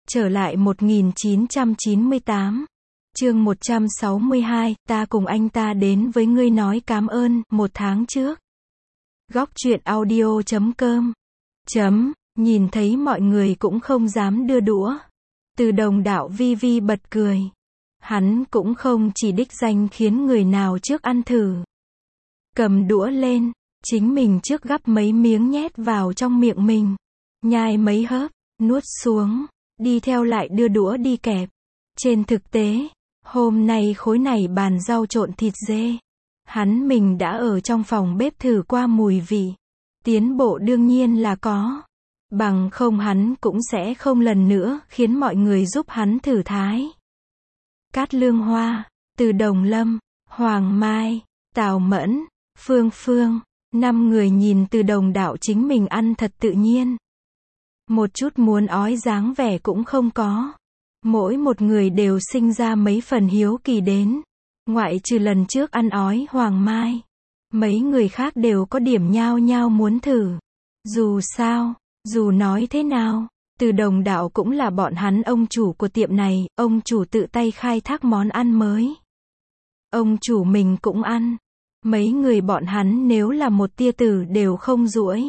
Trở lại 1998. Chương 162, ta cùng anh ta đến với ngươi nói cảm ơn, 1 tháng trước. Góc truyện audio.com. Nhìn thấy mọi người cũng không dám đưa đũa. Từ Đồng đạo vi vi bật cười. Hắn cũng không chỉ đích danh khiến người nào trước ăn thử. Cầm đũa lên, chính mình trước gắp mấy miếng nhét vào trong miệng mình. Nhai mấy hớp, nuốt xuống, đi theo lại đưa đũa đi kẹp. Trên thực tế, hôm nay khối này bàn rau trộn thịt dê. Hắn mình đã ở trong phòng bếp thử qua mùi vị. Tiến bộ đương nhiên là có. Bằng không hắn cũng sẽ không lần nữa khiến mọi người giúp hắn thử thái. Cát Lương Hoa, Từ Đồng Lâm, Hoàng Mai, Tào Mẫn, Phương Phương, 5 người nhìn Từ Đồng đạo chính mình ăn thật tự nhiên. Một chút muốn ói dáng vẻ cũng không có. Mỗi một người đều sinh ra mấy phần hiếu kỳ đến. Ngoại trừ lần trước ăn ói Hoàng Mai. Mấy người khác đều có điểm nhao nhao muốn thử. Dù sao, dù nói thế nào, Từ Đồng đạo cũng là bọn hắn ông chủ của tiệm này, ông chủ tự tay khai thác món ăn mới. Ông chủ mình cũng ăn. Mấy người bọn hắn nếu là một tia tử đều không duỗi.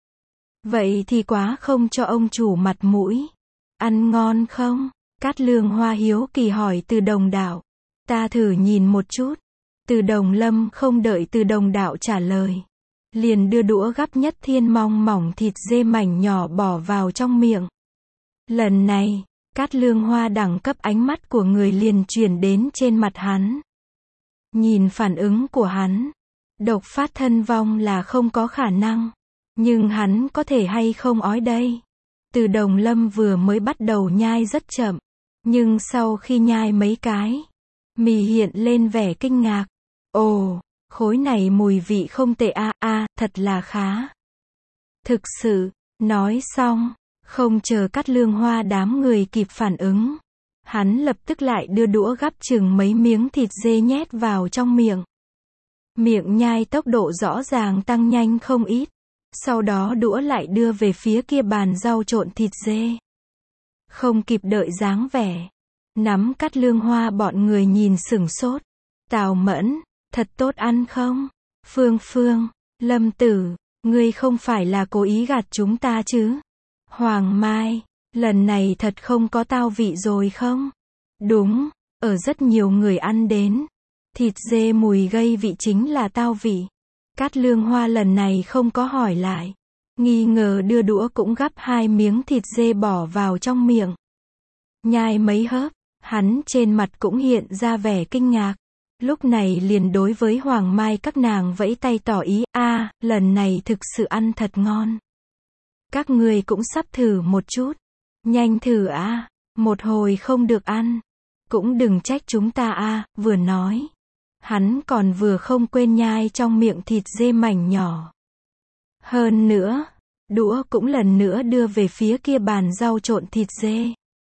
Vậy thì quá không cho ông chủ mặt mũi. Ăn ngon không? Cát Lương Hoa hiếu kỳ hỏi Từ Đồng đạo. Ta thử nhìn một chút. Từ Đồng Lâm không đợi Từ Đồng đạo trả lời. Liền đưa đũa gắp nhất thiên mong mỏng thịt dê mảnh nhỏ bỏ vào trong miệng. Lần này, Cát Lương Hoa đẳng cấp ánh mắt của người liền chuyển đến trên mặt hắn. Nhìn phản ứng của hắn, độc phát thân vong là không có khả năng. Nhưng hắn có thể hay không ói đây? Từ Đồng Lâm vừa mới bắt đầu nhai rất chậm. Nhưng sau khi nhai mấy cái, mì hiện lên vẻ kinh ngạc. Ồ, khối này mùi vị không tệ thật là khá. Thực sự, nói xong, không chờ Cát Lương Hoa đám người kịp phản ứng. Hắn lập tức lại đưa đũa gắp chừng mấy miếng thịt dê nhét vào trong miệng. Miệng nhai tốc độ rõ ràng tăng nhanh không ít. Sau đó đũa lại đưa về phía kia bàn rau trộn thịt dê. Không kịp đợi dáng vẻ. Nắm Cát Lương Hoa bọn người nhìn sửng sốt. Tào Mẫn, thật tốt ăn không? Phương Phương, Lâm Tử, ngươi không phải là cố ý gạt chúng ta chứ? Hoàng Mai, lần này thật không có tao vị rồi không? Đúng, ở rất nhiều người ăn đến. Thịt dê mùi gây vị chính là tao vị. Cát Lương Hoa lần này không có hỏi lại. Nghi ngờ đưa đũa cũng gắp 2 miếng thịt dê bỏ vào trong miệng. Nhai mấy hớp, hắn trên mặt cũng hiện ra vẻ kinh ngạc. Lúc này liền đối với Hoàng Mai các nàng vẫy tay tỏ ý, lần này thực sự ăn thật ngon. Các người cũng sắp thử một chút. Nhanh thử một hồi không được ăn. Cũng đừng trách chúng ta vừa nói. Hắn còn vừa không quên nhai trong miệng thịt dê mảnh nhỏ. Hơn nữa, đũa cũng lần nữa đưa về phía kia bàn rau trộn thịt dê.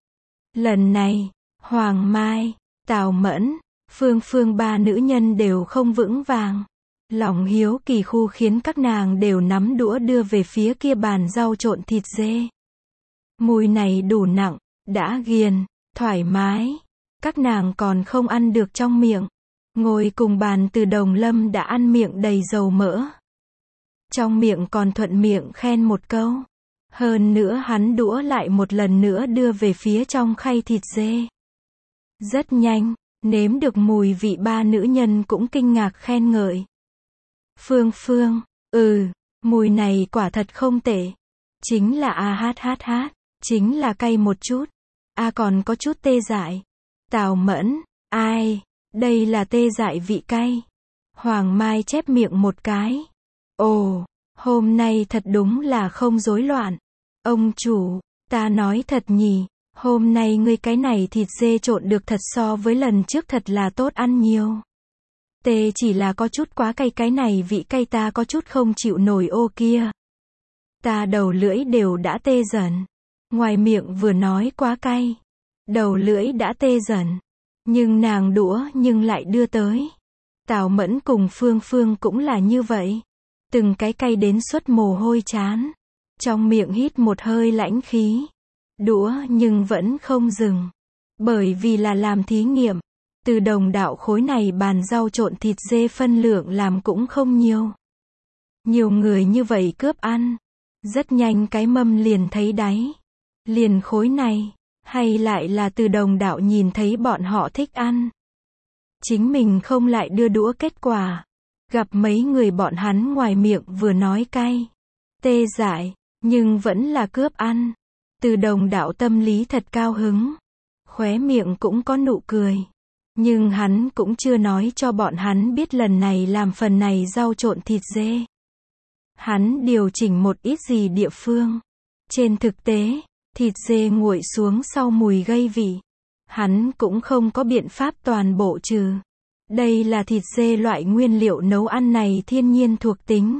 Lần này, Hoàng Mai, Tào Mẫn, Phương Phương 3 nữ nhân đều không vững vàng. Lòng hiếu kỳ khu khiến các nàng đều nắm đũa đưa về phía kia bàn rau trộn thịt dê. Mùi này đủ nặng, đã ghiền, thoải mái. Các nàng còn không ăn được trong miệng. Ngồi cùng bàn Từ Đồng Lâm đã ăn miệng đầy dầu mỡ. Trong miệng còn thuận miệng khen một câu. Hơn nữa hắn đũa lại một lần nữa đưa về phía trong khay thịt dê. Rất nhanh, nếm được mùi vị 3 nữ nhân cũng kinh ngạc khen ngợi. Phương Phương, mùi này quả thật không tệ. Chính là chính là cay một chút. Còn có chút tê dại. Tào Mẫn, đây là tê dại vị cay. Hoàng Mai chép miệng một cái. Ồ, hôm nay thật đúng là không rối loạn. Ông chủ, ta nói thật nhỉ, hôm nay ngươi cái này thịt dê trộn được thật so với lần trước thật là tốt ăn nhiều. Tê chỉ là có chút quá cay, cái này vị cay ta có chút không chịu nổi kia. Ta đầu lưỡi đều đã tê dần. Ngoài miệng vừa nói quá cay. Đầu lưỡi đã tê dần. Nhưng nàng đũa nhưng lại đưa tới. Tào Mẫn cùng Phương Phương cũng là như vậy. Từng cái cay đến xuất mồ hôi chán. Trong miệng hít một hơi lãnh khí. đũa nhưng vẫn không dừng. Bởi vì là làm thí nghiệm. Từ Đồng đạo khối này bàn rau trộn thịt dê phân lượng làm cũng không nhiều. Nhiều người như vậy cướp ăn. Rất nhanh cái mâm liền thấy đáy. Liền khối này. Hay lại là Từ Đồng đạo nhìn thấy bọn họ thích ăn. Chính mình không lại đưa đũa kết quả. Gặp mấy người bọn hắn ngoài miệng vừa nói cay. Tê dại. Nhưng vẫn là cướp ăn. Từ Đồng đạo tâm lý thật cao hứng. Khóe miệng cũng có nụ cười. Nhưng hắn cũng chưa nói cho bọn hắn biết lần này làm phần này rau trộn thịt dê. Hắn điều chỉnh một ít gì địa phương. Trên thực tế, thịt dê nguội xuống sau mùi gây vị. Hắn cũng không có biện pháp toàn bộ trừ. Đây là thịt dê loại nguyên liệu nấu ăn này thiên nhiên thuộc tính.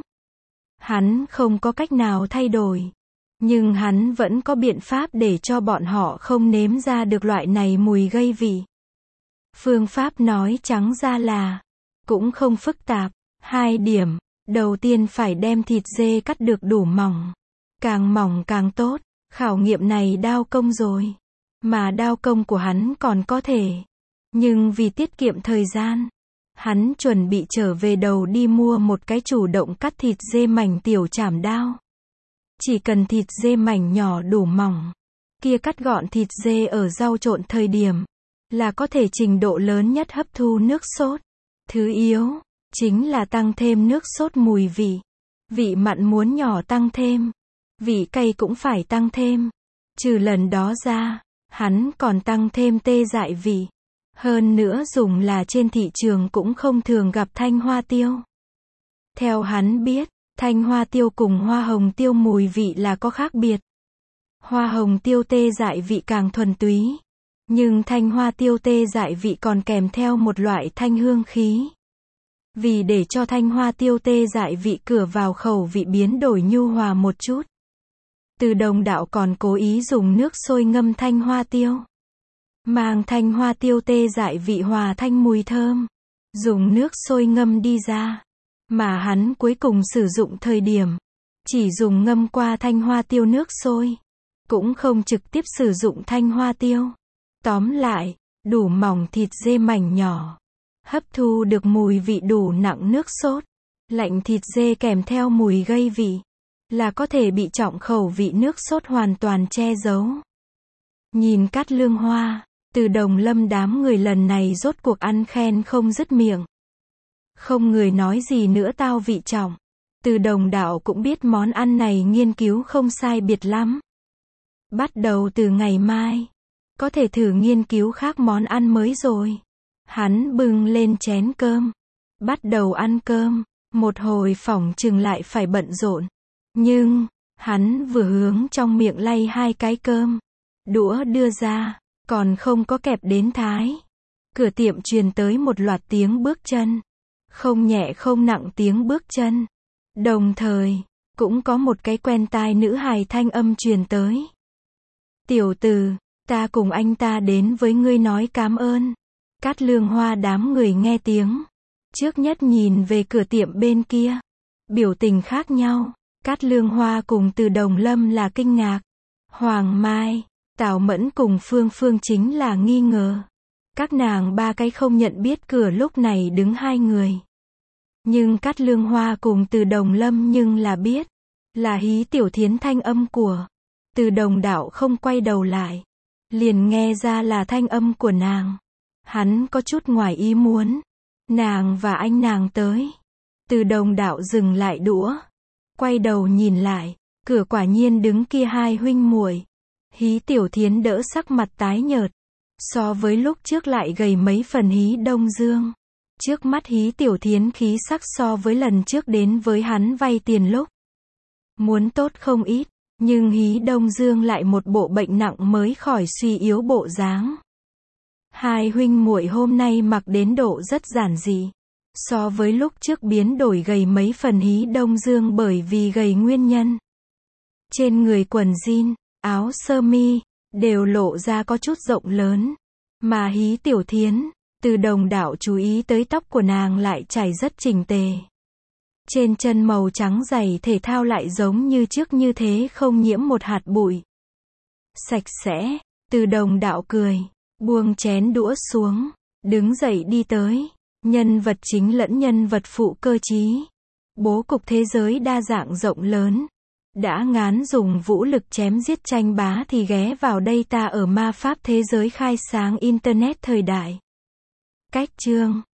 Hắn không có cách nào thay đổi. Nhưng hắn vẫn có biện pháp để cho bọn họ không nếm ra được loại này mùi gây vị. Phương pháp nói trắng ra là cũng không phức tạp. 2 điểm. Đầu tiên phải đem thịt dê cắt được đủ mỏng. Càng mỏng càng tốt. Khảo nghiệm này đao công rồi. Mà đao công của hắn còn có thể. Nhưng vì tiết kiệm thời gian, hắn chuẩn bị trở về đầu đi mua một cái chủ động cắt thịt dê mảnh tiểu chảm đao. Chỉ cần thịt dê mảnh nhỏ đủ mỏng, kia cắt gọn thịt dê ở rau trộn thời điểm, là có thể trình độ lớn nhất hấp thu nước sốt. Thứ yếu, chính là tăng thêm nước sốt mùi vị. Vị mặn muốn nhỏ tăng thêm. Vị cay cũng phải tăng thêm. Trừ lần đó ra, hắn còn tăng thêm tê dại vị. Hơn nữa dùng là trên thị trường cũng không thường gặp thanh hoa tiêu. Theo hắn biết, thanh hoa tiêu cùng hoa hồng tiêu mùi vị là có khác biệt. Hoa hồng tiêu tê dại vị càng thuần túy. Nhưng thanh hoa tiêu tê dại vị còn kèm theo một loại thanh hương khí. Vì để cho thanh hoa tiêu tê dại vị cửa vào khẩu vị biến đổi nhu hòa một chút. Từ Đồng đạo còn cố ý dùng nước sôi ngâm thanh hoa tiêu. Mang thanh hoa tiêu tê dại vị hòa thanh mùi thơm. Dùng nước sôi ngâm đi ra. Mà hắn cuối cùng sử dụng thời điểm. Chỉ dùng ngâm qua thanh hoa tiêu nước sôi. Cũng không trực tiếp sử dụng thanh hoa tiêu. Tóm lại, đủ mỏng thịt dê mảnh nhỏ. Hấp thu được mùi vị đủ nặng nước sốt. Lạnh thịt dê kèm theo mùi gây vị. Là có thể bị trọng khẩu vị nước sốt hoàn toàn che giấu. Nhìn Cát Lương Hoa, Từ Đồng Lâm đám người lần này rốt cuộc ăn khen không dứt miệng. Không người nói gì nữa tao vị trọng. Từ Đồng đạo cũng biết món ăn này nghiên cứu không sai biệt lắm. Bắt đầu từ ngày mai, có thể thử nghiên cứu khác món ăn mới rồi. Hắn bưng lên chén cơm. Bắt đầu ăn cơm. Một hồi phỏng chừng lại phải bận rộn. Nhưng, hắn vừa hướng trong miệng lay 2 cái cơm. Đũa đưa ra, còn không có kẹp đến thái. Cửa tiệm truyền tới một loạt tiếng bước chân. Không nhẹ không nặng tiếng bước chân. Đồng thời, cũng có một cái quen tai nữ hài thanh âm truyền tới. Tiểu Từ, ta cùng anh ta đến với ngươi nói cảm ơn. Cát Lương Hoa đám người nghe tiếng. Trước nhất nhìn về cửa tiệm bên kia. Biểu tình khác nhau. Cát Lương Hoa cùng Từ Đồng Lâm là kinh ngạc. Hoàng Mai, Tào Mẫn cùng Phương Phương chính là nghi ngờ. Các nàng 3 cái không nhận biết cửa lúc này đứng 2 người. Nhưng Cát Lương Hoa cùng Từ Đồng Lâm nhưng là biết. Là Hí Tiểu Thiến thanh âm của. Từ Đồng đạo không quay đầu lại. Liền nghe ra là thanh âm của nàng. Hắn có chút ngoài ý muốn. Nàng và anh nàng tới. Từ Đồng đạo dừng lại đũa. Quay đầu nhìn lại. Cửa quả nhiên đứng kia 2 huynh muội. Hí Tiểu Thiến đỡ sắc mặt tái nhợt. So với lúc trước lại gầy mấy phần Hí Đông Dương. Trước mắt Hí Tiểu Thiến khí sắc so với lần trước đến với hắn vay tiền lúc. Muốn tốt không ít. Nhưng Hí Đông Dương lại một bộ bệnh nặng mới khỏi suy yếu bộ dáng. 2 huynh muội hôm nay mặc đến độ rất giản dị. So với lúc trước biến đổi gầy mấy phần Hí Đông Dương bởi vì gầy nguyên nhân. Trên người quần jean, áo sơ mi, đều lộ ra có chút rộng lớn. Mà Hí Tiểu Thiến, Từ Đồng đạo chú ý tới tóc của nàng lại chải rất chỉnh tề. Trên chân màu trắng giày thể thao lại giống như trước như thế không nhiễm một hạt bụi. sạch sẽ. Từ Đồng đạo cười, buông chén đũa xuống, đứng dậy đi tới. Nhân vật chính lẫn nhân vật phụ cơ trí. Bố cục thế giới đa dạng rộng lớn. Đã ngán dùng vũ lực chém giết tranh bá thì ghé vào đây ta ở ma pháp thế giới khai sáng Internet thời đại. Cách chương